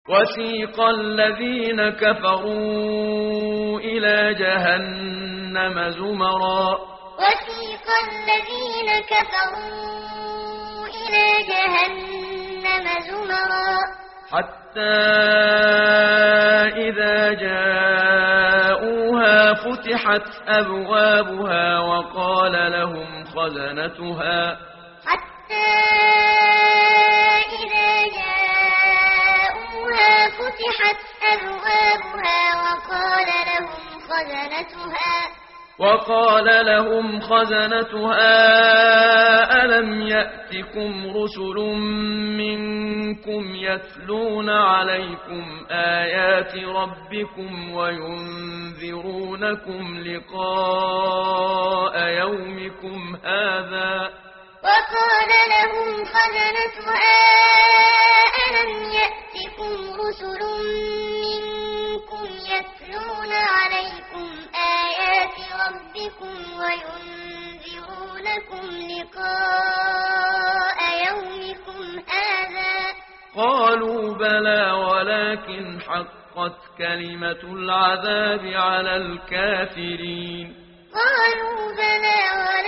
وسيق الذين كفروا إلى جهنم زمرا وسيق الذين كفروا إلى جهنم زمرا حتى إذا جاءوها فتحت أبوابها وقال لهم خزنتها وقال لهم خزنتها ألم يأتكم رسل منكم يتلون عليكم آيات ربكم وينذرونكم لقاء يومكم هذا وقال لهم خزنتها ألم يأتكم رسل منكم يتلون عليكم آيات ربكم وينذرونكم لقاء يومكم هذا قالوا بلى ولكن حقت كلمة العذاب على الكافرين قالوا بلى